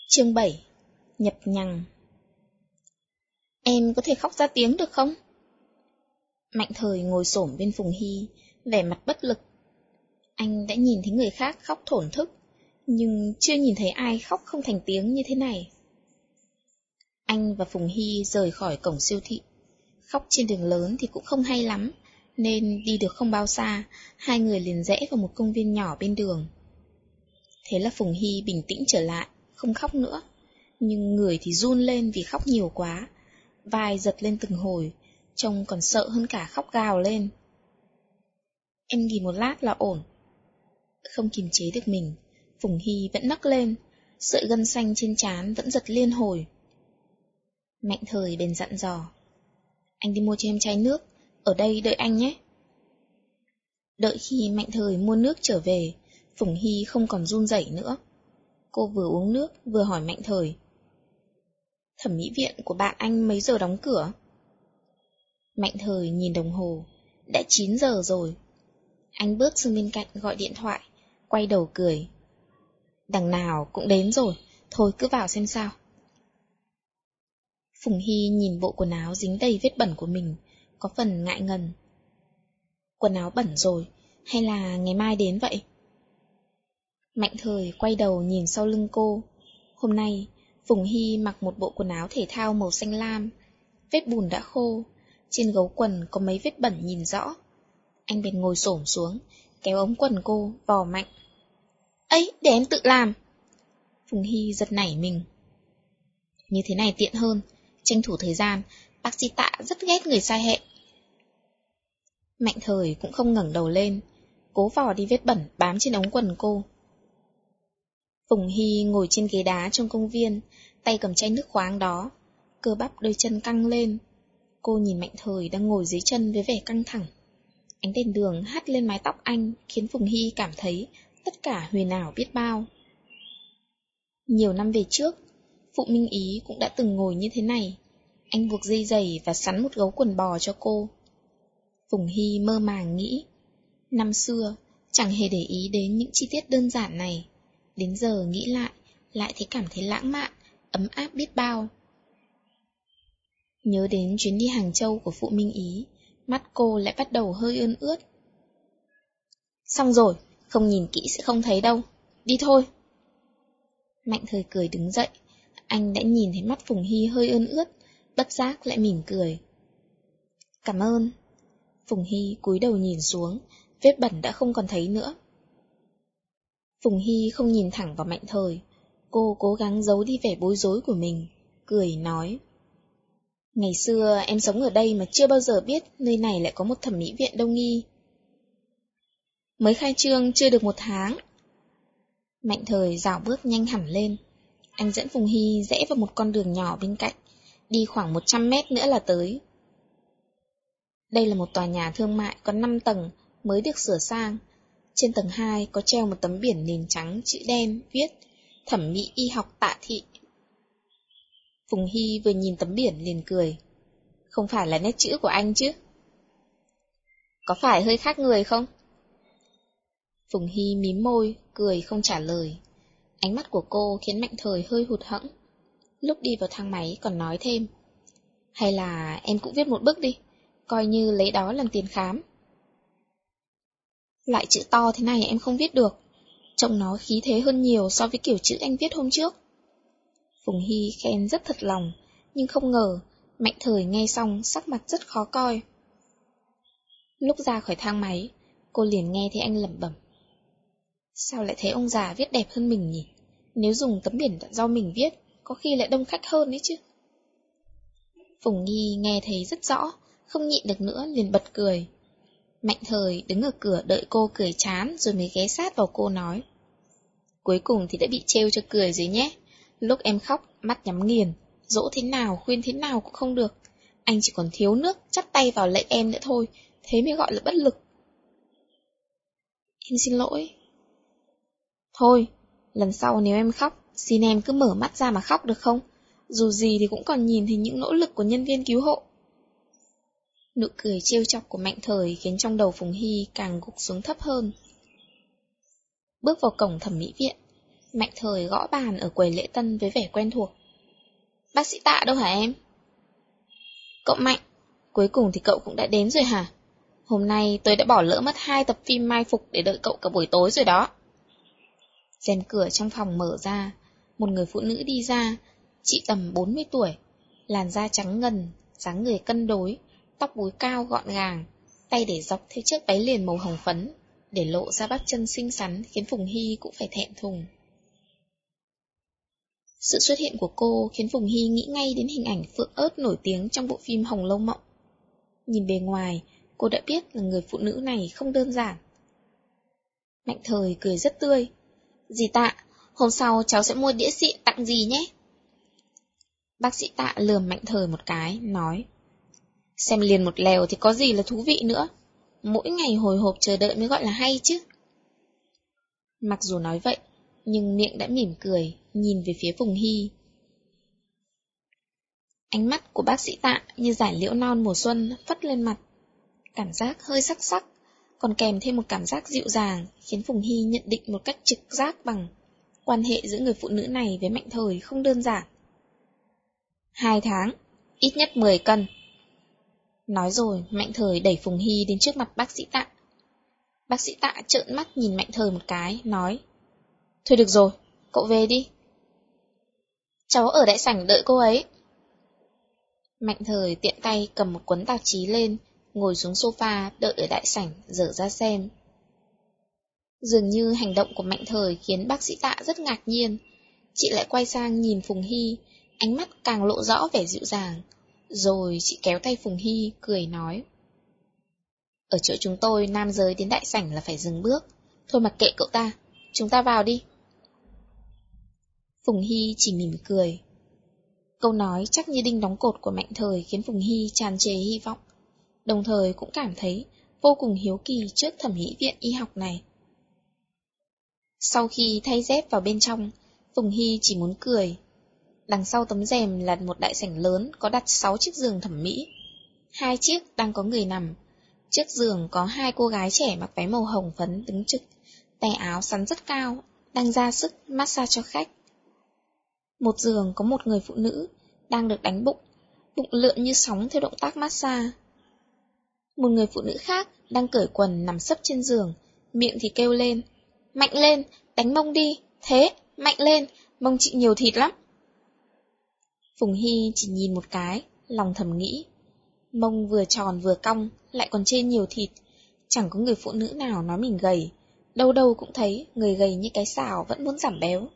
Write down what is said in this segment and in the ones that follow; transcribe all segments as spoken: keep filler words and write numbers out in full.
Chương bảy. Nhập nhằng. Em có thể khóc ra tiếng được không? Mạnh Thời ngồi xổm bên Phùng Hy, vẻ mặt bất lực. Anh đã nhìn thấy người khác khóc thổn thức, nhưng chưa nhìn thấy ai khóc không thành tiếng như thế này. Anh và Phùng Hy rời khỏi cổng siêu thị. Khóc trên đường lớn thì cũng không hay lắm, nên đi được không bao xa, hai người liền rẽ vào một công viên nhỏ bên đường. Thế là Phùng Hy bình tĩnh trở lại, không khóc nữa. Nhưng người thì run lên vì khóc nhiều quá, vai giật lên từng hồi, trông còn sợ hơn cả khóc gào lên. Em nghỉ một lát là ổn. Không kiềm chế được mình, Phùng Hy vẫn nấc lên, sợi gân xanh trên trán vẫn giật liên hồi. Mạnh Thời bèn dặn dò. Anh đi mua cho em chai nước, ở đây đợi anh nhé. Đợi khi Mạnh Thời mua nước trở về, Phùng Hy không còn run rẩy nữa. Cô vừa uống nước vừa hỏi Mạnh Thời. Thẩm mỹ viện của bạn anh mấy giờ đóng cửa? Mạnh Thời nhìn đồng hồ, đã chín giờ rồi. Anh bước sang bên cạnh gọi điện thoại, quay đầu cười. Đằng nào cũng đến rồi, thôi cứ vào xem sao. Phùng Hy nhìn bộ quần áo dính đầy vết bẩn của mình, có phần ngại ngần. Quần áo bẩn rồi, hay là ngày mai đến vậy? Mạnh Thời quay đầu nhìn sau lưng cô. Hôm nay, Phùng Hy mặc một bộ quần áo thể thao màu xanh lam. Vết bùn đã khô, trên gấu quần có mấy vết bẩn nhìn rõ. Anh bèn ngồi xổm xuống, kéo ống quần cô, vò mạnh. Ấy, để em tự làm. Phùng Hy giật nảy mình. Như thế này tiện hơn, tranh thủ thời gian, bác sĩ Tạ rất ghét người sai hẹn. Mạnh Thời cũng không ngẩng đầu lên, cố vò đi vết bẩn bám trên ống quần cô. Phùng Hy ngồi trên ghế đá trong công viên, tay cầm chai nước khoáng đó, cơ bắp đôi chân căng lên. Cô nhìn Mạnh Thời đang ngồi dưới chân với vẻ căng thẳng. Ánh đèn đường hắt lên mái tóc anh khiến Phùng Hy cảm thấy tất cả huyền ảo biết bao. Nhiều năm về trước, Phụ Minh Ý cũng đã từng ngồi như thế này. Anh buộc dây giày và sắn một gấu quần bò cho cô. Phùng Hy mơ màng nghĩ, năm xưa chẳng hề để ý đến những chi tiết đơn giản này. Đến giờ nghĩ lại, lại thấy cảm thấy lãng mạn, ấm áp biết bao. Nhớ đến chuyến đi Hàng Châu của Phụ Minh Ý, mắt cô lại bắt đầu hơi ươn ướt. Xong rồi, không nhìn kỹ sẽ không thấy đâu. Đi thôi. Mạnh Thời cười đứng dậy. Anh đã nhìn thấy mắt Phùng Hy hơi ươn ướt, bất giác lại mỉm cười. Cảm ơn. Phùng Hy cúi đầu nhìn xuống, vết bẩn đã không còn thấy nữa. Phùng Hy không nhìn thẳng vào Mạnh Thời. Cô cố gắng giấu đi vẻ bối rối của mình, cười nói. Ngày xưa em sống ở đây mà chưa bao giờ biết nơi này lại có một thẩm mỹ viện đông y. Mới khai trương chưa được một tháng. Mạnh Thời rảo bước nhanh hẳn lên. Anh dẫn Phùng Hy rẽ vào một con đường nhỏ bên cạnh, đi khoảng một trăm mét nữa là tới. Đây là một tòa nhà thương mại có năm tầng mới được sửa sang. Trên tầng hai có treo một tấm biển nền trắng chữ đen viết Thẩm mỹ y học Tạ Thị. Phùng Hy vừa nhìn tấm biển liền cười. Không phải là nét chữ của anh chứ? Có phải hơi khác người không? Phùng Hy mím môi, cười không trả lời. Ánh mắt của cô khiến Mạnh Thời hơi hụt hẫng. Lúc đi vào thang máy còn nói thêm. Hay là em cũng viết một bức đi, coi như lấy đó làm tiền khám. Loại chữ to thế này em không viết được, trông nó khí thế hơn nhiều so với kiểu chữ anh viết hôm trước. Phùng Hy khen rất thật lòng, nhưng không ngờ Mạnh Thời nghe xong sắc mặt rất khó coi. Lúc ra khỏi thang máy, cô liền nghe thấy anh lẩm bẩm. Sao lại thấy ông già viết đẹp hơn mình nhỉ? Nếu dùng tấm biển do mình viết, có khi lại đông khách hơn đấy chứ. Phùng Hy nghe thấy rất rõ, không nhịn được nữa liền bật cười. Mạnh Thời đứng ở cửa đợi cô cười chán rồi mới ghé sát vào cô nói. Cuối cùng thì đã bị trêu cho cười rồi nhé. Lúc em khóc, mắt nhắm nghiền, dỗ thế nào, khuyên thế nào cũng không được. Anh chỉ còn thiếu nước, chắp tay vào lạy em nữa thôi, thế mới gọi là bất lực. Em xin lỗi. Thôi, lần sau nếu em khóc, xin em cứ mở mắt ra mà khóc được không? Dù gì thì cũng còn nhìn thấy những nỗ lực của nhân viên cứu hộ. Nụ cười trêu chọc của Mạnh Thời khiến trong đầu Phùng Hy càng gục xuống thấp hơn. Bước vào cổng thẩm mỹ viện, Mạnh Thời gõ bàn ở quầy lễ tân với vẻ quen thuộc. Bác sĩ Tạ đâu hả em? Cậu Mạnh, cuối cùng thì cậu cũng đã đến rồi hả? Hôm nay tôi đã bỏ lỡ mất hai tập phim mai phục để đợi cậu cả buổi tối rồi đó. Rèm cửa trong phòng mở ra, một người phụ nữ đi ra, chị tầm bốn mươi tuổi, làn da trắng ngần, dáng người cân đối, tóc búi cao gọn gàng, tay để dọc theo chiếc váy liền màu hồng phấn, để lộ ra bắp chân xinh xắn khiến Phùng Hy cũng phải thẹn thùng. Sự xuất hiện của cô khiến Phùng Hy nghĩ ngay đến hình ảnh Phượng Ớt nổi tiếng trong bộ phim Hồng Lâu Mộng. Nhìn bề ngoài, cô đã biết là người phụ nữ này không đơn giản. Mạnh Thời cười rất tươi. Dì Tạ, hôm sau cháu sẽ mua đĩa xịn tặng dì nhé. Bác sĩ Tạ lườm Mạnh Thời một cái, nói. Xem liền một lèo thì có gì là thú vị nữa. Mỗi ngày hồi hộp chờ đợi mới gọi là hay chứ. Mặc dù nói vậy, nhưng miệng đã mỉm cười, nhìn về phía Phùng Hy. Ánh mắt của bác sĩ Tạ như dải liễu non mùa xuân phất lên mặt. Cảm giác hơi sắc sắc, còn kèm thêm một cảm giác dịu dàng, khiến Phùng Hy nhận định một cách trực giác bằng quan hệ giữa người phụ nữ này với Mạnh Thời không đơn giản. Hai tháng, ít nhất mười cân. Nói rồi, Mạnh Thời đẩy Phùng Hy đến trước mặt bác sĩ Tạ. Bác sĩ Tạ trợn mắt nhìn Mạnh Thời một cái, nói. Thôi được rồi, cậu về đi. Cháu ở đại sảnh đợi cô ấy. Mạnh Thời tiện tay cầm một cuốn tạp chí lên, ngồi xuống sofa đợi ở đại sảnh, dở ra xem. Dường như hành động của Mạnh Thời khiến bác sĩ Tạ rất ngạc nhiên. Chị lại quay sang nhìn Phùng Hy, ánh mắt càng lộ rõ vẻ dịu dàng. Rồi chị kéo tay Phùng Hy, cười nói. Ở chỗ chúng tôi, nam giới đến đại sảnh là phải dừng bước. Thôi mặc kệ cậu ta, chúng ta vào đi. Phùng Hy chỉ mỉm cười. Câu nói chắc như đinh đóng cột của Mạnh Thời khiến Phùng Hy tràn trề hy vọng, đồng thời cũng cảm thấy vô cùng hiếu kỳ trước thẩm mỹ viện y học này. Sau khi thay dép vào bên trong, Phùng Hy chỉ muốn cười. Đằng sau tấm rèm là một đại sảnh lớn có đặt sáu chiếc giường thẩm mỹ. Hai chiếc đang có người nằm. Trước giường có hai cô gái trẻ mặc váy màu hồng phấn đứng trực, tay áo xắn rất cao, đang ra sức massage cho khách. Một giường có một người phụ nữ đang được đánh bụng, bụng lượn như sóng theo động tác massage. Một người phụ nữ khác đang cởi quần nằm sấp trên giường, miệng thì kêu lên, mạnh lên, đánh mông đi, thế, mạnh lên, mông chị nhiều thịt lắm. Phùng Hy chỉ nhìn một cái, lòng thầm nghĩ, mông vừa tròn vừa cong, lại còn trên nhiều thịt, chẳng có người phụ nữ nào nói mình gầy, đâu đâu cũng thấy người gầy như cái xào vẫn muốn giảm béo.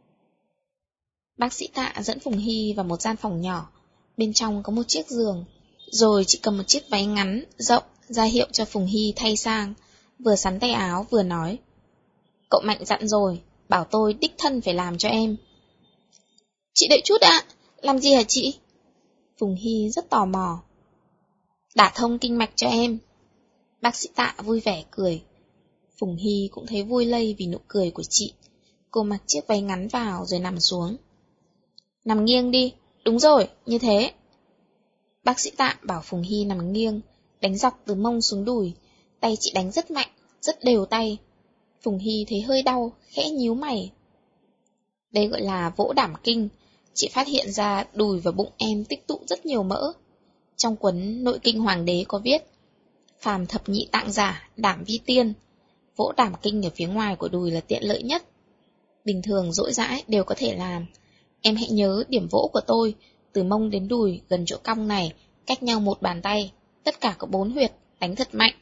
Bác sĩ Tạ dẫn Phùng Hy vào một gian phòng nhỏ, bên trong có một chiếc giường, rồi chị cầm một chiếc váy ngắn, rộng, ra hiệu cho Phùng Hy thay sang, vừa xắn tay áo vừa nói. Cậu Mạnh dặn rồi, bảo tôi đích thân phải làm cho em. Chị đợi chút ạ, làm gì hả chị? Phùng Hy rất tò mò. Đả thông kinh mạch cho em. Bác sĩ Tạ vui vẻ cười. Phùng Hy cũng thấy vui lây vì nụ cười của chị. Cô mặc chiếc váy ngắn vào rồi nằm xuống. Nằm nghiêng đi, đúng rồi, như thế. Bác sĩ Tạ bảo Phùng Hy nằm nghiêng, đánh dọc từ mông xuống đùi. Tay chị đánh rất mạnh, rất đều tay. Phùng Hy thấy hơi đau, khẽ nhíu mày. Đây gọi là vỗ đảm kinh. Chị phát hiện ra đùi và bụng em tích tụ rất nhiều mỡ. Trong cuốn Nội kinh Hoàng đế có viết, phàm thập nhị tạng giả, đảm vi tiên. Vỗ đảm kinh ở phía ngoài của đùi là tiện lợi nhất. Bình thường dỗi dãi đều có thể làm. Em hãy nhớ điểm vỗ của tôi, từ mông đến đùi, gần chỗ cong này, cách nhau một bàn tay, tất cả có bốn huyệt, đánh thật mạnh.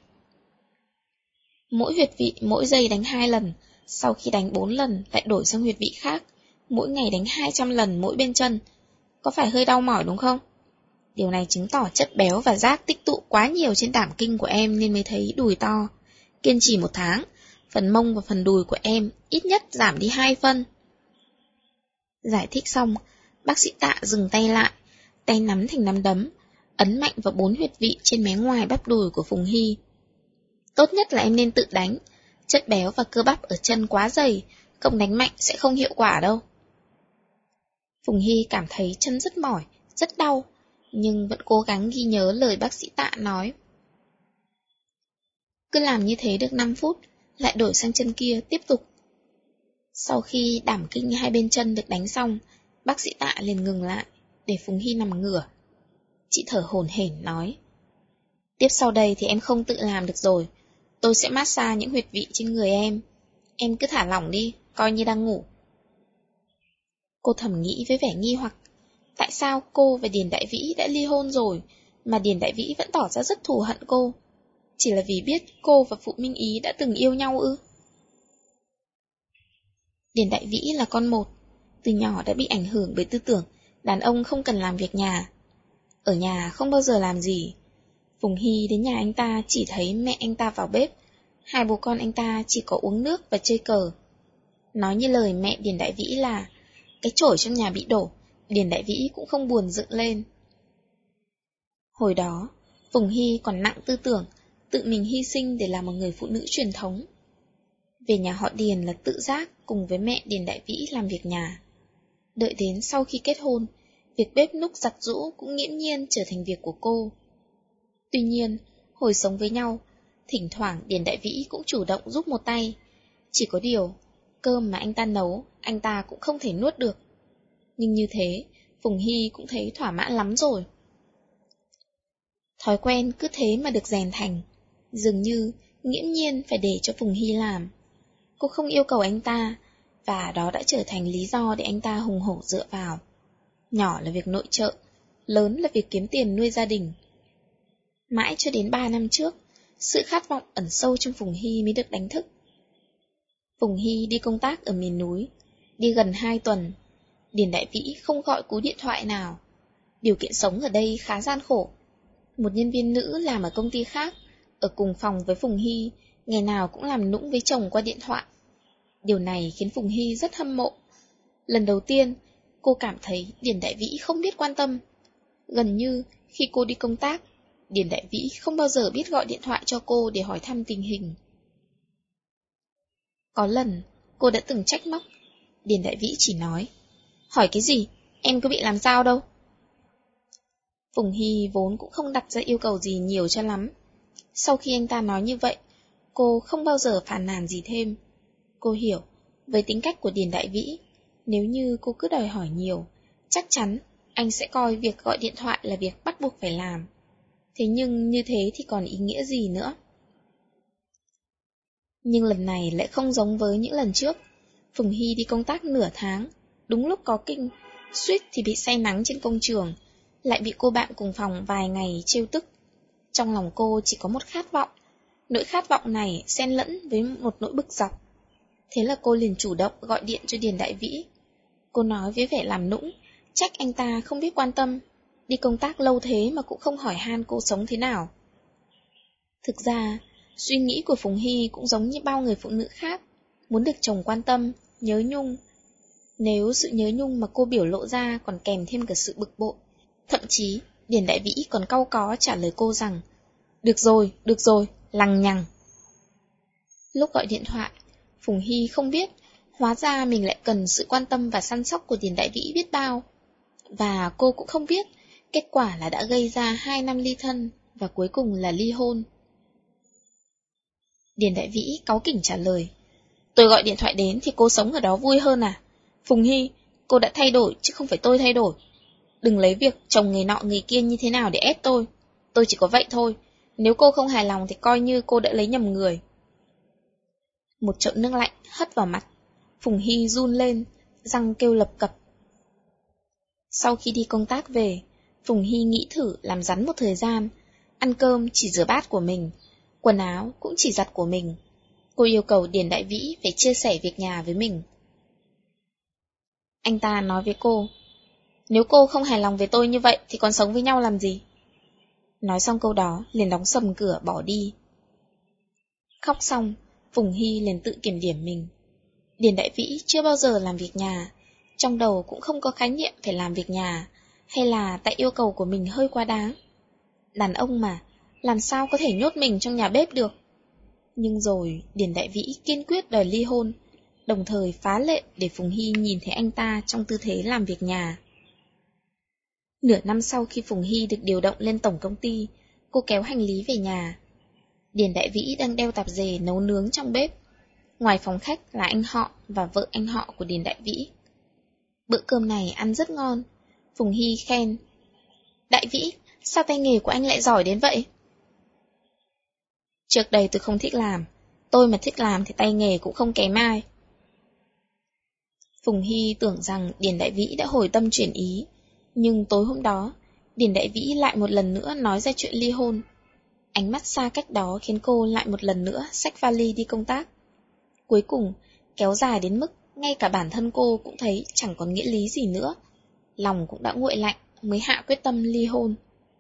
Mỗi huyệt vị mỗi giây đánh hai lần, sau khi đánh bốn lần lại đổi sang huyệt vị khác, mỗi ngày đánh hai trăm lần mỗi bên chân. Có phải hơi đau mỏi đúng không? Điều này chứng tỏ chất béo và rác tích tụ quá nhiều trên đảm kinh của em nên mới thấy đùi to. Kiên trì một tháng, phần mông và phần đùi của em ít nhất giảm đi hai phân. Giải thích xong, bác sĩ Tạ dừng tay lại, tay nắm thành nắm đấm, ấn mạnh vào bốn huyệt vị trên mé ngoài bắp đùi của Phùng Hy. Tốt nhất là em nên tự đánh, chất béo và cơ bắp ở chân quá dày, không đánh mạnh sẽ không hiệu quả đâu. Phùng Hy cảm thấy chân rất mỏi, rất đau, nhưng vẫn cố gắng ghi nhớ lời bác sĩ Tạ nói. Cứ làm như thế được năm phút, lại đổi sang chân kia tiếp tục. Sau khi đảm kinh hai bên chân được đánh xong, bác sĩ Tạ liền ngừng lại, để Phùng Hy nằm ngửa. Chị thở hổn hển nói, tiếp sau đây thì em không tự làm được rồi, tôi sẽ massage những huyệt vị trên người em. Em cứ thả lỏng đi, coi như đang ngủ. Cô thầm nghĩ với vẻ nghi hoặc, tại sao cô và Điền Đại Vĩ đã ly hôn rồi, mà Điền Đại Vĩ vẫn tỏ ra rất thù hận cô? Chỉ là vì biết cô và Phụ Minh Ý đã từng yêu nhau ư? Điền Đại Vĩ là con một, từ nhỏ đã bị ảnh hưởng bởi tư tưởng đàn ông không cần làm việc nhà. Ở nhà không bao giờ làm gì. Phùng Hy đến nhà anh ta chỉ thấy mẹ anh ta vào bếp, hai bố con anh ta chỉ có uống nước và chơi cờ. Nói như lời mẹ Điền Đại Vĩ là, cái chổi trong nhà bị đổ, Điền Đại Vĩ cũng không buồn dựng lên. Hồi đó, Phùng Hy còn nặng tư tưởng, tự mình hy sinh để làm một người phụ nữ truyền thống. Về nhà họ Điền là tự giác cùng với mẹ Điền Đại Vĩ làm việc nhà. Đợi đến sau khi kết hôn, việc bếp núc giặt giũ cũng nghiễm nhiên trở thành việc của cô. Tuy nhiên, hồi sống với nhau, thỉnh thoảng Điền Đại Vĩ cũng chủ động giúp một tay. Chỉ có điều, cơm mà anh ta nấu, anh ta cũng không thể nuốt được. Nhưng như thế, Phùng Hy cũng thấy thỏa mãn lắm rồi. Thói quen cứ thế mà được rèn thành, dường như nghiễm nhiên phải để cho Phùng Hy làm. Cô không yêu cầu anh ta, và đó đã trở thành lý do để anh ta hùng hổ dựa vào. Nhỏ là việc nội trợ, lớn là việc kiếm tiền nuôi gia đình. Mãi cho đến ba năm trước, sự khát vọng ẩn sâu trong Phùng Hy mới được đánh thức. Phùng Hy đi công tác ở miền núi, đi gần hai tuần. Điền Đại Vĩ không gọi cú điện thoại nào. Điều kiện sống ở đây khá gian khổ. Một nhân viên nữ làm ở công ty khác, ở cùng phòng với Phùng Hy, ngày nào cũng làm nũng với chồng qua điện thoại. Điều này khiến Phùng Hy rất hâm mộ. Lần đầu tiên, cô cảm thấy Điền Đại Vĩ không biết quan tâm. Gần như khi cô đi công tác, Điền Đại Vĩ không bao giờ biết gọi điện thoại cho cô để hỏi thăm tình hình. Có lần, cô đã từng trách móc, Điền Đại Vĩ chỉ nói, hỏi cái gì, em có bị làm sao đâu. Phùng Hy vốn cũng không đặt ra yêu cầu gì nhiều cho lắm. Sau khi anh ta nói như vậy, cô không bao giờ phàn nàn gì thêm. Cô hiểu, với tính cách của Điền Đại Vĩ, nếu như cô cứ đòi hỏi nhiều, chắc chắn anh sẽ coi việc gọi điện thoại là việc bắt buộc phải làm. Thế nhưng như thế thì còn ý nghĩa gì nữa? Nhưng lần này lại không giống với những lần trước. Phùng Hy đi công tác nửa tháng, đúng lúc có kinh, suýt thì bị say nắng trên công trường, lại bị cô bạn cùng phòng vài ngày trêu tức. Trong lòng cô chỉ có một khát vọng, nỗi khát vọng này xen lẫn với một nỗi bực dọc. Thế là cô liền chủ động gọi điện cho Điền Đại Vĩ. Cô nói với vẻ làm nũng, trách anh ta không biết quan tâm, đi công tác lâu thế mà cũng không hỏi han cô sống thế nào. Thực ra, suy nghĩ của Phùng Hy cũng giống như bao người phụ nữ khác, muốn được chồng quan tâm, nhớ nhung. Nếu sự nhớ nhung mà cô biểu lộ ra còn kèm thêm cả sự bực bội, thậm chí Điền Đại Vĩ còn cau có trả lời cô rằng, được rồi, được rồi, lằng nhằng. Lúc gọi điện thoại, Phùng Hy không biết, hóa ra mình lại cần sự quan tâm và săn sóc của Điền Đại Vĩ biết bao. Và cô cũng không biết, kết quả là đã gây ra hai năm ly thân, và cuối cùng là ly hôn. Điền Đại Vĩ cáu kỉnh trả lời, tôi gọi điện thoại đến thì cô sống ở đó vui hơn à? Phùng Hy, cô đã thay đổi chứ không phải tôi thay đổi. Đừng lấy việc chồng người nọ người kia như thế nào để ép tôi. Tôi chỉ có vậy thôi, nếu cô không hài lòng thì coi như cô đã lấy nhầm người. Một chậu nước lạnh hất vào mặt, Phùng Hy run lên, răng kêu lập cập. Sau khi đi công tác về, Phùng Hy nghĩ thử làm rắn một thời gian, ăn cơm chỉ rửa bát của mình, quần áo cũng chỉ giặt của mình. Cô yêu cầu Điền Đại Vĩ phải chia sẻ việc nhà với mình. Anh ta nói với cô, nếu cô không hài lòng với tôi như vậy thì còn sống với nhau làm gì? Nói xong câu đó, liền đóng sầm cửa bỏ đi. Khóc xong, Phùng Hy liền tự kiểm điểm mình. Điền Đại Vĩ chưa bao giờ làm việc nhà, trong đầu cũng không có khái niệm phải làm việc nhà, hay là tại yêu cầu của mình hơi quá đáng. Đàn ông mà, làm sao có thể nhốt mình trong nhà bếp được? Nhưng rồi, Điền Đại Vĩ kiên quyết đòi ly hôn, đồng thời phá lệ để Phùng Hy nhìn thấy anh ta trong tư thế làm việc nhà. Nửa năm sau khi Phùng Hy được điều động lên tổng công ty, cô kéo hành lý về nhà. Điền Đại Vĩ đang đeo tạp dề nấu nướng trong bếp. Ngoài phòng khách là anh họ và vợ anh họ của Điền Đại Vĩ. Bữa cơm này ăn rất ngon. Phùng Hy khen: Đại Vĩ, sao tay nghề của anh lại giỏi đến vậy? Trước đây tôi không thích làm, tôi mà thích làm thì tay nghề cũng không kém ai. Phùng Hy tưởng rằng Điền Đại Vĩ đã hồi tâm chuyển ý, nhưng tối hôm đó, Điền Đại Vĩ lại một lần nữa nói ra chuyện ly hôn. Ánh mắt xa cách đó khiến cô lại một lần nữa xách vali đi công tác. Cuối cùng, kéo dài đến mức ngay cả bản thân cô cũng thấy chẳng còn nghĩa lý gì nữa. Lòng cũng đã nguội lạnh mới hạ quyết tâm ly hôn.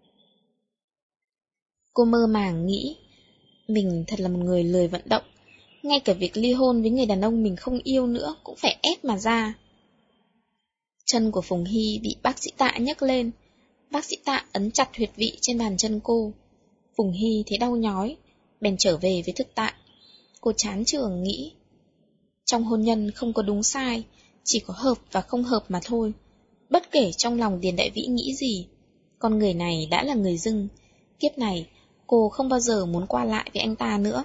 Cô mơ màng nghĩ, mình thật là một người lười vận động, ngay cả việc ly hôn với người đàn ông mình không yêu nữa cũng phải ép mà ra. Chân của Phùng Hy bị bác sĩ Tạ nhấc lên, bác sĩ Tạ ấn chặt huyệt vị trên bàn chân cô. Phùng Hy thấy đau nhói, bèn trở về với thực tại. Cô chán trường nghĩ, trong hôn nhân không có đúng sai, chỉ có hợp và không hợp mà thôi. Bất kể trong lòng Điền Đại Vĩ nghĩ gì, con người này đã là người dưng, kiếp này cô không bao giờ muốn qua lại với anh ta nữa.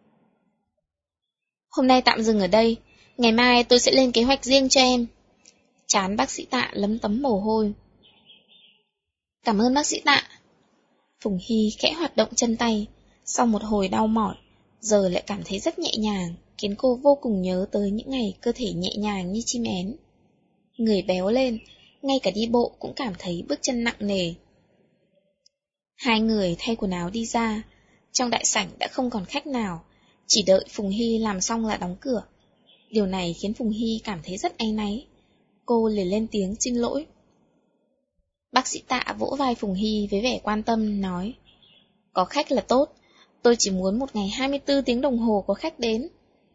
Hôm nay tạm dừng ở đây, ngày mai tôi sẽ lên kế hoạch riêng cho em. Trán bác sĩ Tạ lấm tấm mồ hôi. Cảm ơn bác sĩ Tạ. Phùng Hy khẽ hoạt động chân tay, sau một hồi đau mỏi, giờ lại cảm thấy rất nhẹ nhàng, khiến cô vô cùng nhớ tới những ngày cơ thể nhẹ nhàng như chim én. Người béo lên, ngay cả đi bộ cũng cảm thấy bước chân nặng nề. Hai người thay quần áo đi ra, trong đại sảnh đã không còn khách nào, chỉ đợi Phùng Hy làm xong là đóng cửa. Điều này khiến Phùng Hy cảm thấy rất áy náy. Cô liền lên tiếng xin lỗi. Bác sĩ Tạ vỗ vai Phùng Hy với vẻ quan tâm, nói: Có khách là tốt, tôi chỉ muốn một ngày hai mươi tư tiếng đồng hồ có khách đến.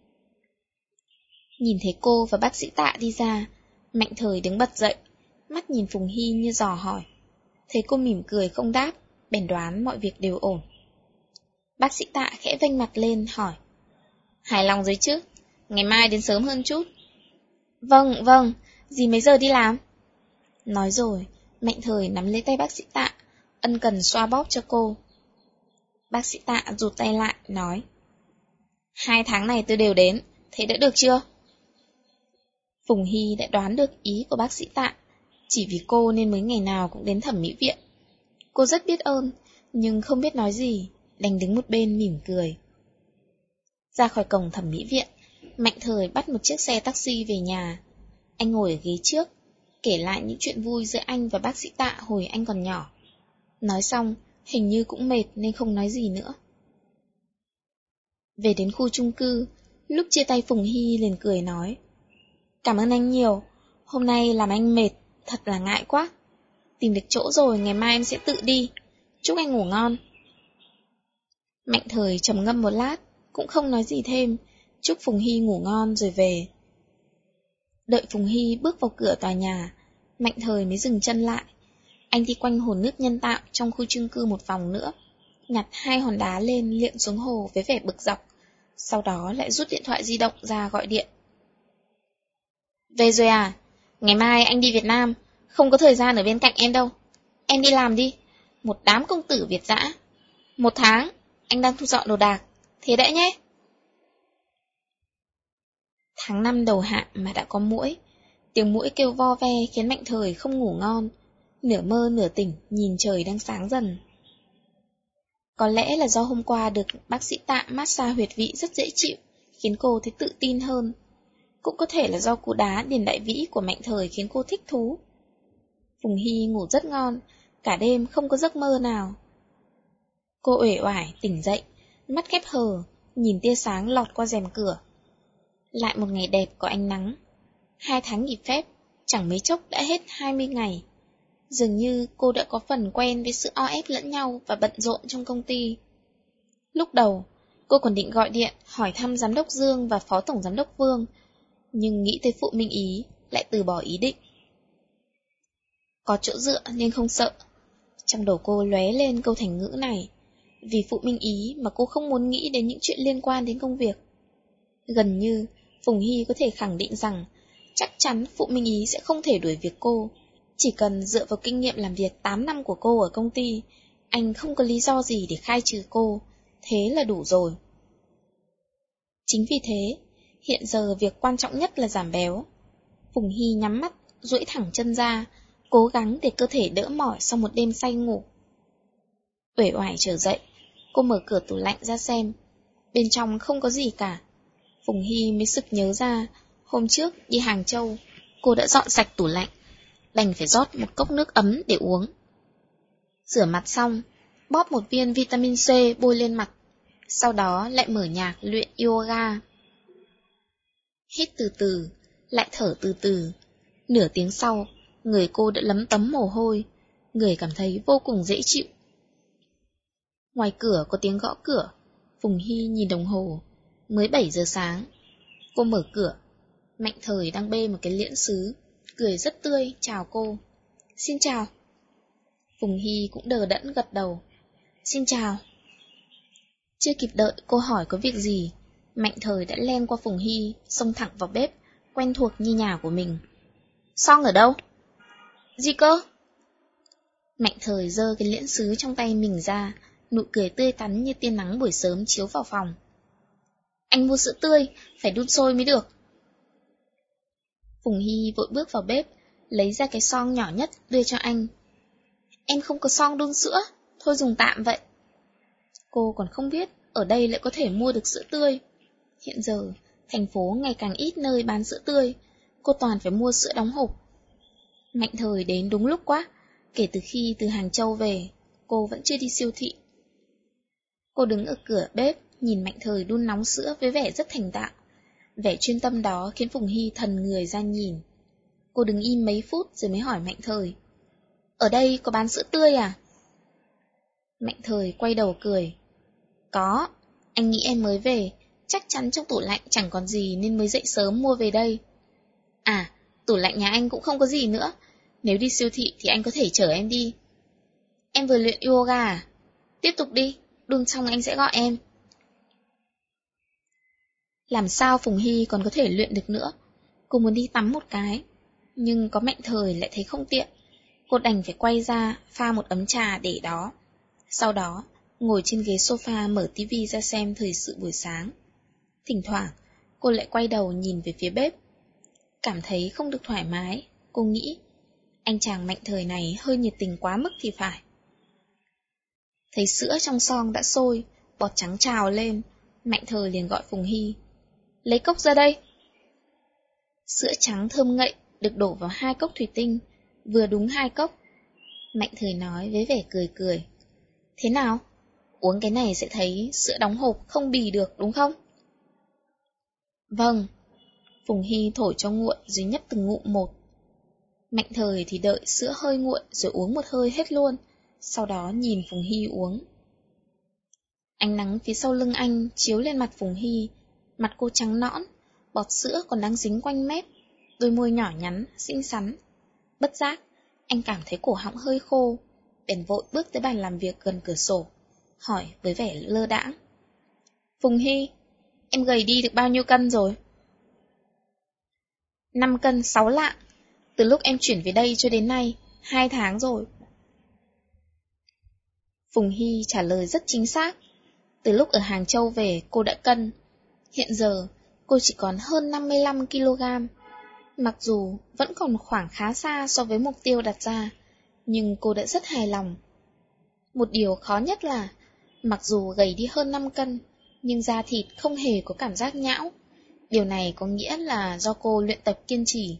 Nhìn thấy cô và bác sĩ Tạ đi ra, Mạnh Thời đứng bật dậy, mắt nhìn Phùng Hy như dò hỏi. Thấy cô mỉm cười không đáp, bèn đoán mọi việc đều ổn. Bác sĩ Tạ khẽ vênh mặt lên hỏi: Hài lòng rồi chứ? Ngày mai đến sớm hơn chút. Vâng, vâng, dì mấy giờ đi làm? Nói rồi, Mạnh Thời nắm lấy tay bác sĩ Tạ, ân cần xoa bóp cho cô. Bác sĩ Tạ rụt tay lại, nói: Hai tháng này tôi đều đến, thế đã được chưa? Phùng Hy đã đoán được ý của bác sĩ Tạ, chỉ vì cô nên mấy ngày nào cũng đến thẩm mỹ viện. Cô rất biết ơn, nhưng không biết nói gì, đành đứng một bên mỉm cười. Ra khỏi cổng thẩm mỹ viện, Mạnh Thời bắt một chiếc xe taxi về nhà. Anh ngồi ở ghế trước, kể lại những chuyện vui giữa anh và bác sĩ Tạ hồi anh còn nhỏ. Nói xong, hình như cũng mệt nên không nói gì nữa. Về đến khu chung cư, lúc chia tay Phùng Hy liền cười nói: Cảm ơn anh nhiều, hôm nay làm anh mệt, thật là ngại quá. Tìm được chỗ rồi, ngày mai em sẽ tự đi. Chúc anh ngủ ngon. Mạnh Thời trầm ngâm một lát, cũng không nói gì thêm, chúc Phùng Hy ngủ ngon rồi về. Đợi Phùng Hy bước vào cửa tòa nhà, Mạnh Thời mới dừng chân lại. Anh đi quanh hồ nước nhân tạo trong khu chung cư một vòng nữa, nhặt hai hòn đá lên liệng xuống hồ với vẻ bực dọc, sau đó lại rút điện thoại di động ra gọi điện. Về rồi à? Ngày mai anh đi Việt Nam, không có thời gian ở bên cạnh em đâu. Em đi làm đi, một đám công tử Việt dã. Một tháng, anh đang thu dọn đồ đạc, thế đã nhé. Tháng năm đầu hạ mà đã có muỗi, tiếng muỗi kêu vo ve khiến Mạnh Thời không ngủ ngon, nửa mơ nửa tỉnh nhìn trời đang sáng dần. Có lẽ là do hôm qua được bác sĩ Tạ massage huyệt vị rất dễ chịu, khiến cô thấy tự tin hơn. Cũng có thể là do cú đá Điền Đại Vĩ của Mạnh Thời khiến cô thích thú. Phùng Hy ngủ rất ngon, cả đêm không có giấc mơ nào. Cô uể oải tỉnh dậy, mắt khép hờ, nhìn tia sáng lọt qua rèm cửa. Lại một ngày đẹp có ánh nắng. Hai tháng nghỉ phép, chẳng mấy chốc đã hết hai mươi ngày. Dường như cô đã có phần quen với sự o ép lẫn nhau và bận rộn trong công ty. Lúc đầu, cô còn định gọi điện hỏi thăm giám đốc Dương và phó tổng giám đốc Vương, nhưng nghĩ tới phụ Minh Ý, lại từ bỏ ý định. Có chỗ dựa nên không sợ. Trong đầu cô lóe lên câu thành ngữ này, vì phụ Minh Ý mà cô không muốn nghĩ đến những chuyện liên quan đến công việc. Gần như, Phùng Hy có thể khẳng định rằng chắc chắn phụ Minh Ý sẽ không thể đuổi việc cô. Chỉ cần dựa vào kinh nghiệm làm việc tám năm của cô ở công ty, anh không có lý do gì để khai trừ cô, thế là đủ rồi. Chính vì thế, Hiện giờ việc quan trọng nhất là giảm béo. Phùng Hy nhắm mắt, duỗi thẳng chân ra, cố gắng để cơ thể đỡ mỏi sau một đêm say ngủ. Uể oải trở dậy, cô mở cửa tủ lạnh ra xem. Bên trong không có gì cả. Phùng Hy mới sực nhớ ra, hôm trước đi Hàng Châu, cô đã dọn sạch tủ lạnh, đành phải rót một cốc nước ấm để uống. Rửa mặt xong, bóp một viên vitamin C bôi lên mặt, sau đó lại mở nhạc luyện yoga. Hít từ từ, lại thở từ từ. Nửa tiếng sau, người cô đã lấm tấm mồ hôi, người cảm thấy vô cùng dễ chịu. Ngoài cửa có tiếng gõ cửa, Phùng Hy nhìn đồng hồ, mới bảy giờ sáng. Cô mở cửa, Mạnh Thời đang bê một cái liễn sứ, cười rất tươi, chào cô. Xin chào. Phùng Hy cũng đờ đẫn gật đầu. Xin chào. Chưa kịp đợi cô hỏi có việc gì, Mạnh Thời đã len qua Phùng Hy, xông thẳng vào bếp, quen thuộc như nhà của mình. Song ở đâu? Gì cơ? Mạnh Thời giơ cái liễn sứ trong tay mình ra, nụ cười tươi tắn như tia nắng buổi sớm chiếu vào phòng. Anh mua sữa tươi, phải đun sôi mới được. Phùng Hy vội bước vào bếp, lấy ra cái xoong nhỏ nhất đưa cho anh. Em không có xoong đun sữa, thôi dùng tạm vậy. Cô còn không biết ở đây lại có thể mua được sữa tươi. Hiện giờ, thành phố ngày càng ít nơi bán sữa tươi, cô toàn phải mua sữa đóng hộp. Mạnh Thời đến đúng lúc quá, kể từ khi từ Hàng Châu về, cô vẫn chưa đi siêu thị. Cô đứng ở cửa bếp, nhìn Mạnh Thời đun nóng sữa với vẻ rất thành thạo. Vẻ chuyên tâm đó khiến Phùng Hy thần người ra nhìn. Cô đứng im mấy phút rồi mới hỏi Mạnh Thời. Ở đây có bán sữa tươi à? Mạnh Thời quay đầu cười. Có, anh nghĩ em mới về, chắc chắn trong tủ lạnh chẳng còn gì nên mới dậy sớm mua về đây. À, tủ lạnh nhà anh cũng không có gì nữa, nếu đi siêu thị thì anh có thể chở em đi. Em vừa luyện yoga à? Tiếp tục đi, đun xong anh sẽ gọi em. Làm sao Phùng Hy còn có thể luyện được nữa? Cô muốn đi tắm một cái, nhưng có Mạnh Thời lại thấy không tiện. Cô đành phải quay ra pha một ấm trà để đó. Sau đó, ngồi trên ghế sofa mở tivi ra xem thời sự buổi sáng. Thỉnh thoảng, cô lại quay đầu nhìn về phía bếp. Cảm thấy không được thoải mái, cô nghĩ, anh chàng Mạnh Thời này hơi nhiệt tình quá mức thì phải. Thấy sữa trong xoong đã sôi, bọt trắng trào lên, Mạnh Thời liền gọi Phùng Hy. Lấy cốc ra đây. Sữa trắng thơm ngậy được đổ vào hai cốc thủy tinh, vừa đúng hai cốc. Mạnh Thời nói với vẻ cười cười. Thế nào? Uống cái này sẽ thấy sữa đóng hộp không bì được đúng không? Vâng. Phùng Hy thổi cho nguội rồi nhấp từng ngụm một. Mạnh Thời thì đợi sữa hơi nguội rồi uống một hơi hết luôn, sau đó nhìn Phùng Hy uống. Ánh nắng phía sau lưng anh chiếu lên mặt Phùng Hy, mặt cô trắng nõn, bọt sữa còn đang dính quanh mép, đôi môi nhỏ nhắn, xinh xắn. Bất giác, anh cảm thấy cổ họng hơi khô, bèn vội bước tới bàn làm việc gần cửa sổ, hỏi với vẻ lơ đãng. Phùng Hy, em gầy đi được bao nhiêu cân rồi? Năm cân sáu lạng, từ lúc em chuyển về đây cho đến nay, hai tháng rồi. Phùng Hy trả lời rất chính xác. Từ lúc ở Hàng Châu về cô đã cân. Hiện giờ cô chỉ còn hơn năm mươi lăm ki lô gam. Mặc dù vẫn còn khoảng khá xa so với mục tiêu đặt ra, nhưng cô đã rất hài lòng. Một điều khó nhất là, mặc dù gầy đi hơn năm cân, nhưng da thịt không hề có cảm giác nhão. Điều này có nghĩa là do cô luyện tập kiên trì.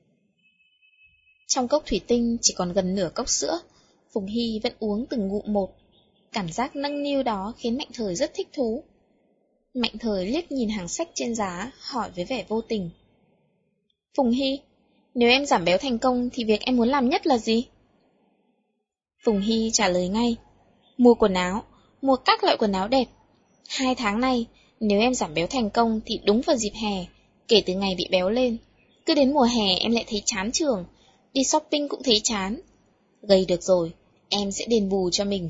Trong cốc thủy tinh chỉ còn gần nửa cốc sữa, Phùng Hy vẫn uống từng ngụm một. Cảm giác nâng niu đó khiến Mạnh Thời rất thích thú. Mạnh Thời liếc nhìn hàng sách trên giá, hỏi với vẻ vô tình. Phùng Hy, nếu em giảm béo thành công thì việc em muốn làm nhất là gì? Phùng Hy trả lời ngay. Mua quần áo, mua các loại quần áo đẹp. Hai tháng nay, nếu em giảm béo thành công thì đúng vào dịp hè, kể từ ngày bị béo lên. Cứ đến mùa hè em lại thấy chán trường, đi shopping cũng thấy chán. Gầy được rồi, em sẽ đền bù cho mình.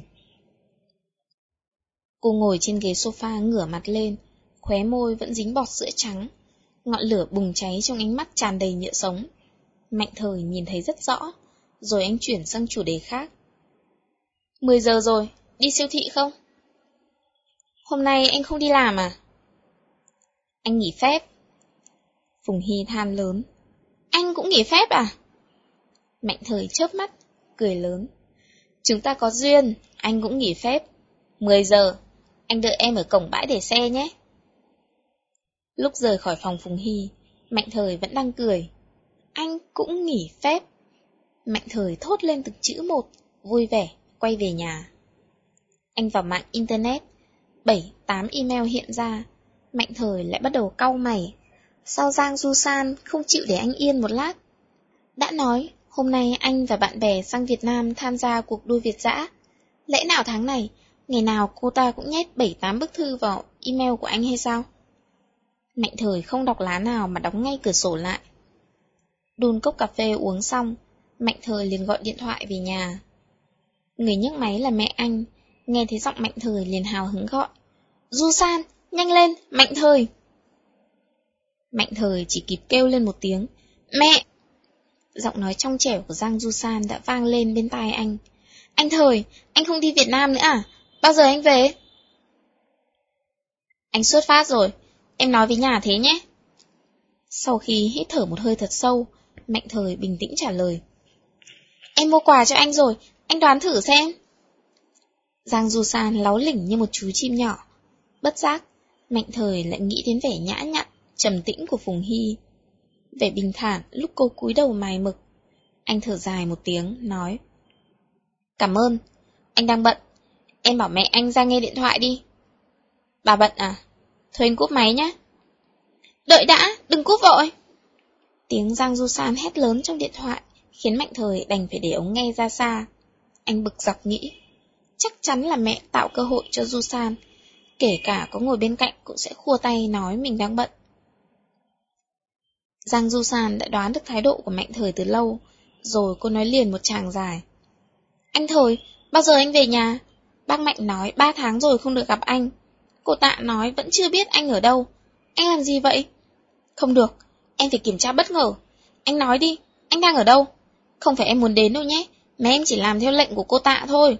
Cô ngồi trên ghế sofa ngửa mặt lên, khóe môi vẫn dính bọt sữa trắng. Ngọn lửa bùng cháy trong ánh mắt tràn đầy nhựa sống. Mạnh Thời nhìn thấy rất rõ, rồi anh chuyển sang chủ đề khác. Mười giờ rồi, đi siêu thị không? Hôm nay anh không đi làm à? Anh nghỉ phép, Phùng Hy than lớn. Anh cũng nghỉ phép à? Mạnh Thời chớp mắt, cười lớn. Chúng ta có duyên, anh cũng nghỉ phép. mười giờ, anh đợi em ở cổng bãi để xe nhé. Lúc rời khỏi phòng Phùng Hy, Mạnh Thời vẫn đang cười. Anh cũng nghỉ phép. Mạnh Thời thốt lên từng chữ một, vui vẻ, quay về nhà. Anh vào mạng internet, bảy, tám email hiện ra. Mạnh Thời lại bắt đầu cau mày. Sao Giang Du San không chịu để anh yên một lát? Đã nói, hôm nay anh và bạn bè sang Việt Nam tham gia cuộc đua Việt dã. Lẽ nào tháng này, ngày nào cô ta cũng nhét bảy tám bức thư vào email của anh hay sao? Mạnh Thời không đọc lá nào mà đóng ngay cửa sổ lại. Đun cốc cà phê uống xong, Mạnh Thời liền gọi điện thoại về nhà. Người nhấc máy là mẹ anh, nghe thấy giọng Mạnh Thời liền hào hứng gọi. Du San, nhanh lên, Mạnh Thời! Mạnh Thời chỉ kịp kêu lên một tiếng. Mẹ! Giọng nói trong trẻo của Giang Du San đã vang lên bên tai anh. Anh Thời, anh không đi Việt Nam nữa à? Bao giờ anh về? Anh xuất phát rồi, em nói với nhà thế nhé. Sau khi hít thở một hơi thật sâu, Mạnh Thời bình tĩnh trả lời. Em mua quà cho anh rồi, anh đoán thử xem. Giang Du San láu lỉnh như một chú chim nhỏ. Bất giác, Mạnh Thời lại nghĩ đến vẻ nhã nhặn, trầm tĩnh của Phùng Hy. Vẻ bình thản lúc cô cúi đầu mài mực. Anh thở dài một tiếng, nói. Cảm ơn, anh đang bận. Em bảo mẹ anh ra nghe điện thoại đi. Bà bận à? Thôi anh cúp máy nhé. Đợi đã, đừng cúp vội. Tiếng Giang Du San hét lớn trong điện thoại khiến Mạnh Thời đành phải để ống nghe ra xa. Anh bực dọc nghĩ. Chắc chắn là mẹ tạo cơ hội cho Du San. Kể cả có ngồi bên cạnh cũng sẽ khua tay nói mình đang bận. Giang Du San đã đoán được thái độ của Mạnh Thời từ lâu, rồi cô nói liền một tràng dài. Anh Thời, bao giờ anh về nhà? Bác Mạnh nói ba tháng rồi không được gặp anh. Cô Tạ nói vẫn chưa biết anh ở đâu. Anh làm gì vậy? Không được, em phải kiểm tra bất ngờ. Anh nói đi, anh đang ở đâu? Không phải em muốn đến đâu nhé, mà em chỉ làm theo lệnh của cô Tạ thôi.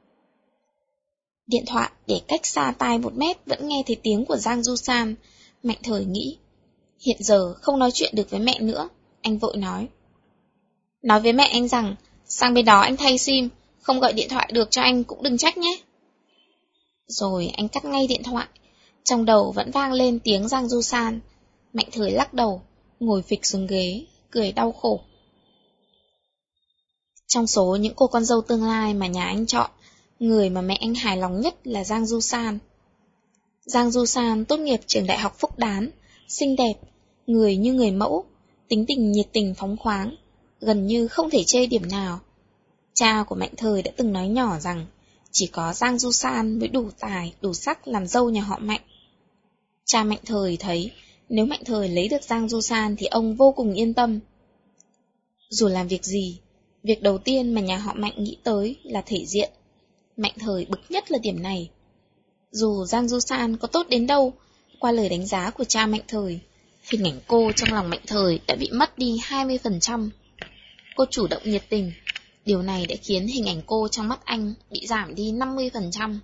Điện thoại để cách xa tai một mét vẫn nghe thấy tiếng của Giang Du San. Mạnh Thời nghĩ. Hiện giờ không nói chuyện được với mẹ nữa, anh vội nói. Nói với mẹ anh rằng, sang bên đó anh thay sim, không gọi điện thoại được cho anh cũng đừng trách nhé. Rồi anh cắt ngay điện thoại, trong đầu vẫn vang lên tiếng Giang Du San. Mạnh Thời lắc đầu, ngồi phịch xuống ghế, cười đau khổ. Trong số những cô con dâu tương lai mà nhà anh chọn, người mà mẹ anh hài lòng nhất là Giang Du San. Giang Du San tốt nghiệp trường đại học Phúc Đán, xinh đẹp, người như người mẫu, tính tình nhiệt tình phóng khoáng, gần như không thể chê điểm nào. Cha của Mạnh Thời đã từng nói nhỏ rằng chỉ có Giang Du San mới đủ tài, đủ sắc làm dâu nhà họ Mạnh. Cha Mạnh Thời thấy nếu Mạnh Thời lấy được Giang Du San thì ông vô cùng yên tâm. Dù làm việc gì, việc đầu tiên mà nhà họ Mạnh nghĩ tới là thể diện. Mạnh Thời bực nhất là điểm này. Dù Giang Du San có tốt đến đâu, qua lời đánh giá của cha Mạnh Thời, hình ảnh cô trong lòng Mạnh Thời đã bị mất đi hai mươi phần trăm. Cô chủ động nhiệt tình, điều này đã khiến hình ảnh cô trong mắt anh bị giảm đi năm mươi phần trăm.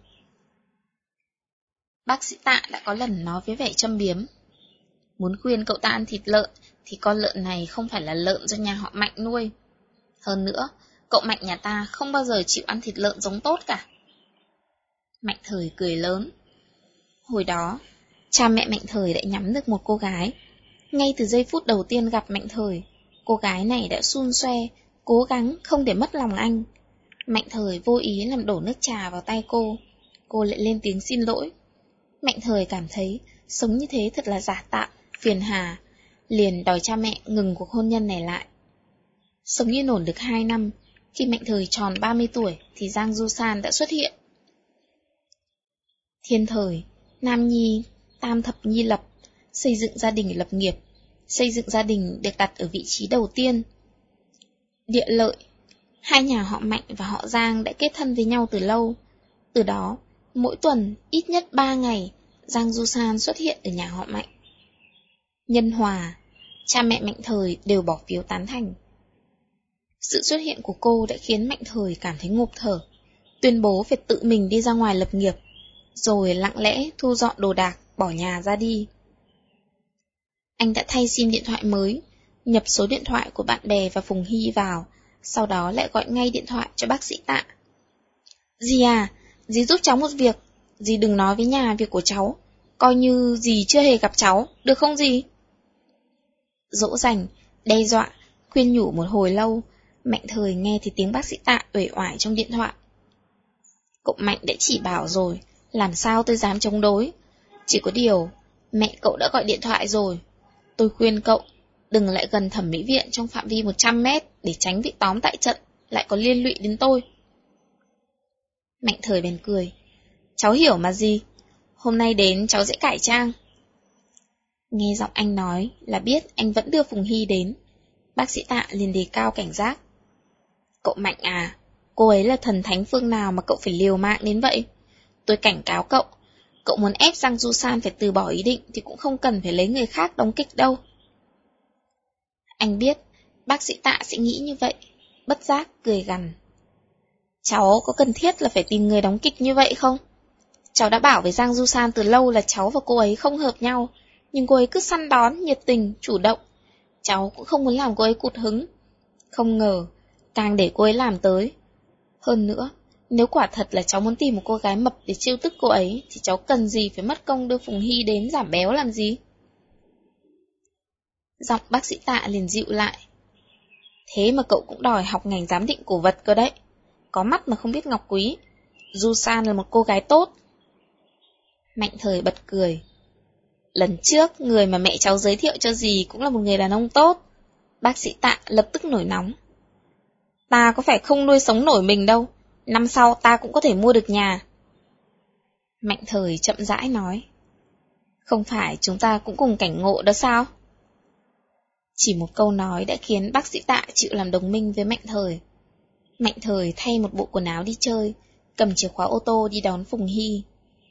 Bác sĩ Tạ đã có lần nói với vẻ châm biếm. Muốn khuyên cậu ta ăn thịt lợn thì con lợn này không phải là lợn do nhà họ Mạnh nuôi. Hơn nữa, cậu Mạnh nhà ta không bao giờ chịu ăn thịt lợn giống tốt cả. Mạnh Thời cười lớn. Hồi đó, cha mẹ Mạnh Thời đã nhắm được một cô gái. Ngay từ giây phút đầu tiên gặp Mạnh Thời, cô gái này đã xun xoe, cố gắng không để mất lòng anh. Mạnh Thời vô ý làm đổ nước trà vào tay cô. Cô lại lên tiếng xin lỗi. Mạnh Thời cảm thấy sống như thế thật là giả tạo, phiền hà, liền đòi cha mẹ ngừng cuộc hôn nhân này lại. Sống yên ổn được hai năm, khi Mạnh Thời tròn ba mươi tuổi thì Giang Du San đã xuất hiện. Thiên thời, nam nhi, tam thập nhi lập, xây dựng gia đình lập nghiệp, xây dựng gia đình được đặt ở vị trí đầu tiên. Địa lợi, hai nhà họ Mạnh và họ Giang đã kết thân với nhau từ lâu. Từ đó, mỗi tuần ít nhất ba ngày, Giang Du San xuất hiện ở nhà họ Mạnh. Nhân hòa, cha mẹ Mạnh Thời đều bỏ phiếu tán thành. Sự xuất hiện của cô đã khiến Mạnh Thời cảm thấy ngộp thở, tuyên bố phải tự mình đi ra ngoài lập nghiệp, rồi lặng lẽ thu dọn đồ đạc, bỏ nhà ra đi. Anh đã thay sim điện thoại mới, nhập số điện thoại của bạn bè và Phùng Hy vào, sau đó lại gọi ngay điện thoại cho bác sĩ Tạ. Dì à, dì giúp cháu một việc, dì đừng nói với nhà việc của cháu, coi như dì chưa hề gặp cháu, được không dì? Dỗ dành, đe dọa, khuyên nhủ một hồi lâu, Mạnh Thời nghe thấy tiếng bác sĩ Tạ uể oải trong điện thoại. Cậu Mạnh đã chỉ bảo rồi, làm sao tôi dám chống đối. Chỉ có điều, mẹ cậu đã gọi điện thoại rồi. Tôi khuyên cậu, đừng lại gần thẩm mỹ viện trong phạm vi một trăm mét để tránh bị tóm tại trận, lại có liên lụy đến tôi. Mạnh Thời bèn cười. Cháu hiểu mà gì, hôm nay đến cháu sẽ cải trang. Nghe giọng anh nói là biết anh vẫn đưa Phùng Hy đến. Bác sĩ Tạ liền đề cao cảnh giác. Cậu Mạnh à, cô ấy là thần thánh phương nào mà cậu phải liều mạng đến vậy? Tôi cảnh cáo cậu, cậu muốn ép Giang Du San phải từ bỏ ý định thì cũng không cần phải lấy người khác đóng kịch đâu. Anh biết, bác sĩ Tạ sẽ nghĩ như vậy, bất giác cười gằn. Cháu có cần thiết là phải tìm người đóng kịch như vậy không? Cháu đã bảo với Giang Du San từ lâu là cháu và cô ấy không hợp nhau, nhưng cô ấy cứ săn đón, nhiệt tình, chủ động. Cháu cũng không muốn làm cô ấy cụt hứng. Không ngờ, càng để cô ấy làm tới. Hơn nữa, nếu quả thật là cháu muốn tìm một cô gái mập để trêu tức cô ấy, thì cháu cần gì phải mất công đưa Phùng Hy đến giảm béo làm gì? Giọng bác sĩ Tạ liền dịu lại. Thế mà cậu cũng đòi học ngành giám định cổ vật cơ đấy. Có mắt mà không biết ngọc quý. Du San là một cô gái tốt. Mạnh Thời bật cười. Lần trước, người mà mẹ cháu giới thiệu cho dì cũng là một người đàn ông tốt. Bác sĩ Tạ lập tức nổi nóng. Ta có phải không nuôi sống nổi mình đâu. Năm sau ta cũng có thể mua được nhà. Mạnh Thời chậm rãi nói. Không phải chúng ta cũng cùng cảnh ngộ đó sao? Chỉ một câu nói đã khiến bác sĩ Tạ chịu làm đồng minh với Mạnh Thời. Mạnh Thời thay một bộ quần áo đi chơi, cầm chìa khóa ô tô đi đón Phùng Hy.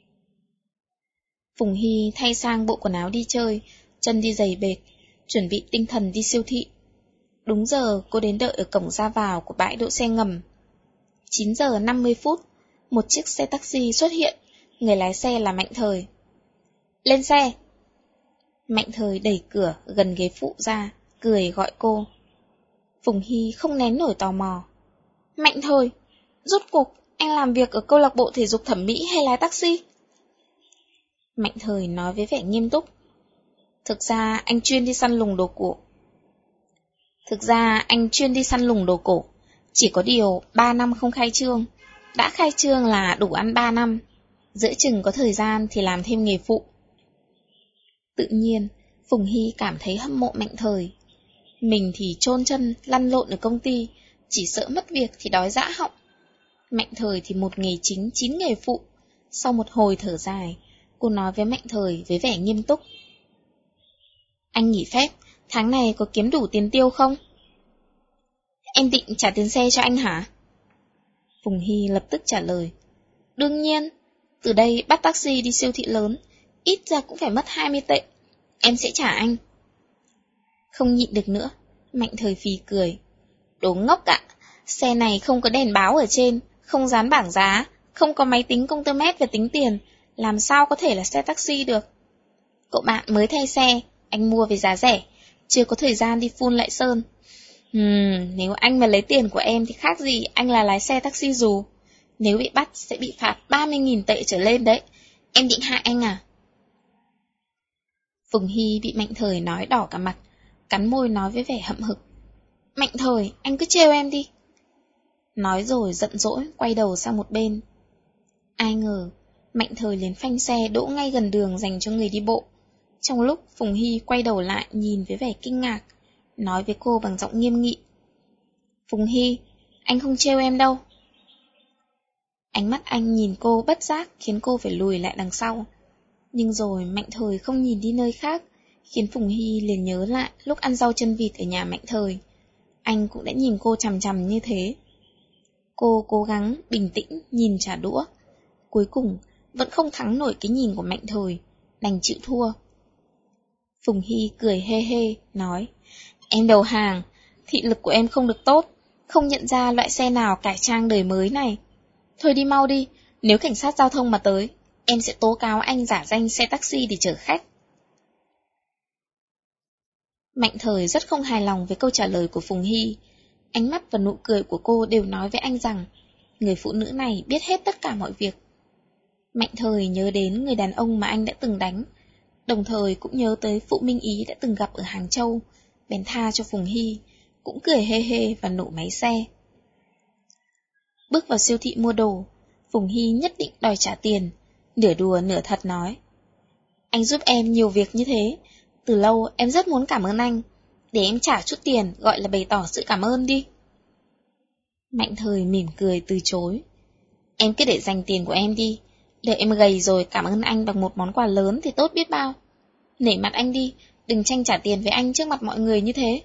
Phùng Hy thay sang bộ quần áo đi chơi, chân đi giày bệt, chuẩn bị tinh thần đi siêu thị. Đúng giờ cô đến đợi ở cổng ra vào của bãi đỗ xe ngầm. chín giờ năm mươi phút, một chiếc xe taxi xuất hiện, người lái xe là Mạnh Thời. Lên xe! Mạnh Thời đẩy cửa gần ghế phụ ra, cười gọi cô. Phùng Hy không nén nổi tò mò. Mạnh Thời, rốt cuộc anh làm việc ở câu lạc bộ thể dục thẩm mỹ hay lái taxi? Mạnh Thời nói với vẻ nghiêm túc. Thực ra anh chuyên đi săn lùng đồ cổ. Thực ra anh chuyên đi săn lùng đồ cổ. Chỉ có điều ba năm không khai trương. Đã khai trương là đủ ăn ba năm. Giữa chừng có thời gian thì làm thêm nghề phụ. Tự nhiên, Phùng Hy cảm thấy hâm mộ Mạnh Thời. Mình thì chôn chân, lăn lộn ở công ty, chỉ sợ mất việc thì đói dã họng. Mạnh Thời thì một nghề chính, chín nghề phụ. Sau một hồi thở dài, cô nói với Mạnh Thời với vẻ nghiêm túc. Anh nghỉ phép, tháng này có kiếm đủ tiền tiêu không? Em định trả tiền xe cho anh hả? Phùng Hy lập tức trả lời. Đương nhiên, từ đây bắt taxi đi siêu thị lớn, ít ra cũng phải mất hai mươi tệ. Em sẽ trả anh. Không nhịn được nữa, Mạnh Thời phì cười. Đồ ngốc ạ, xe này không có đèn báo ở trên, không dán bảng giá, không có máy tính công tơ mét và tính tiền, làm sao có thể là xe taxi được. Cậu bạn mới thay xe, anh mua với giá rẻ, chưa có thời gian đi phun lại sơn. Ừm, nếu anh mà lấy tiền của em thì khác gì anh là lái xe taxi dù. Nếu bị bắt sẽ bị phạt ba mươi nghìn tệ trở lên đấy. Em định hại anh à? Phùng Hy bị Mạnh Thời nói đỏ cả mặt, cắn môi nói với vẻ hậm hực. Mạnh Thời, anh cứ trêu em đi. Nói rồi giận dỗi quay đầu sang một bên. Ai ngờ, Mạnh Thời liền phanh xe đỗ ngay gần đường dành cho người đi bộ. Trong lúc Phùng Hy quay đầu lại nhìn với vẻ kinh ngạc, nói với cô bằng giọng nghiêm nghị. Phùng Hy, anh không trêu em đâu. Ánh mắt anh nhìn cô bất giác khiến cô phải lùi lại đằng sau. Nhưng rồi Mạnh Thời không nhìn đi nơi khác, khiến Phùng Hy liền nhớ lại lúc ăn rau chân vịt ở nhà Mạnh Thời. Anh cũng đã nhìn cô chằm chằm như thế. Cô cố gắng bình tĩnh nhìn trả đũa. Cuối cùng vẫn không thắng nổi cái nhìn của Mạnh Thời, đành chịu thua. Phùng Hy cười hê hê, nói. Em đầu hàng, thị lực của em không được tốt, không nhận ra loại xe nào cải trang đời mới này. Thôi đi mau đi, nếu cảnh sát giao thông mà tới, em sẽ tố cáo anh giả danh xe taxi để chở khách. Mạnh Thời rất không hài lòng với câu trả lời của Phùng Hy. Ánh mắt và nụ cười của cô đều nói với anh rằng người phụ nữ này biết hết tất cả mọi việc. Mạnh Thời nhớ đến người đàn ông mà anh đã từng đánh, đồng thời cũng nhớ tới Phụ Minh Ý đã từng gặp ở Hàng Châu, bèn tha cho Phùng Hy, cũng cười hê hê và nổ máy xe. Bước vào siêu thị mua đồ, Phùng Hy nhất định đòi trả tiền, nửa đùa nửa thật nói. Anh giúp em nhiều việc như thế, từ lâu em rất muốn cảm ơn anh, để em trả chút tiền gọi là bày tỏ sự cảm ơn đi. Mạnh Thời mỉm cười từ chối. Em cứ để dành tiền của em đi, đợi em gầy rồi cảm ơn anh bằng một món quà lớn thì tốt biết bao. Nể mặt anh đi, đừng tranh trả tiền với anh trước mặt mọi người như thế.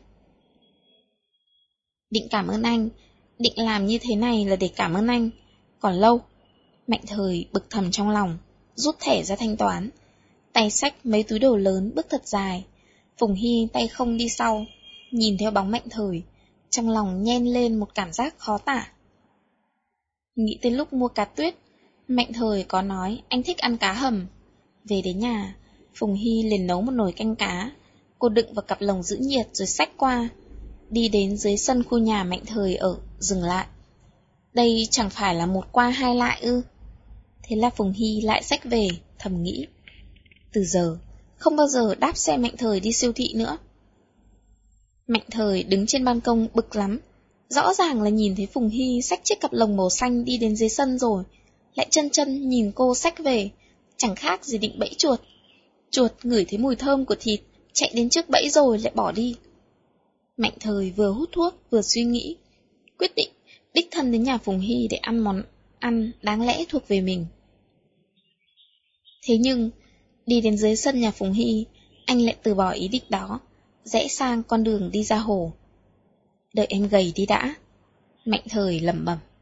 Định cảm ơn anh, định làm như thế này là để cảm ơn anh, còn lâu. Mạnh Thời bực thầm trong lòng, rút thẻ ra thanh toán, tay xách mấy túi đồ lớn bước thật dài. Phùng Hy tay không đi sau, nhìn theo bóng Mạnh Thời, trong lòng nhen lên một cảm giác khó tả. Nghĩ tới lúc mua cá tuyết, Mạnh Thời có nói anh thích ăn cá hầm. Về đến nhà, Phùng Hy liền nấu một nồi canh cá, cô đựng vào cặp lồng giữ nhiệt rồi xách qua, đi đến dưới sân khu nhà Mạnh Thời ở, dừng lại. Đây chẳng phải là một qua hai lại ư? Thế là Phùng Hy lại xách về, thầm nghĩ. Từ giờ, không bao giờ đáp xe Mạnh Thời đi siêu thị nữa. Mạnh Thời đứng trên ban công bực lắm, rõ ràng là nhìn thấy Phùng Hy xách chiếc cặp lồng màu xanh đi đến dưới sân rồi, lại chân chân nhìn cô xách về, chẳng khác gì định bẫy chuột. Chuột ngửi thấy mùi thơm của thịt, chạy đến trước bẫy rồi lại bỏ đi. Mạnh Thời vừa hút thuốc vừa suy nghĩ, quyết định đích thân đến nhà Phùng Hy để ăn món ăn đáng lẽ thuộc về mình. Thế nhưng, đi đến dưới sân nhà Phùng Hy, anh lại từ bỏ ý định đó, rẽ sang con đường đi ra hồ. Đợi em gầy đi đã, Mạnh Thời lẩm bẩm.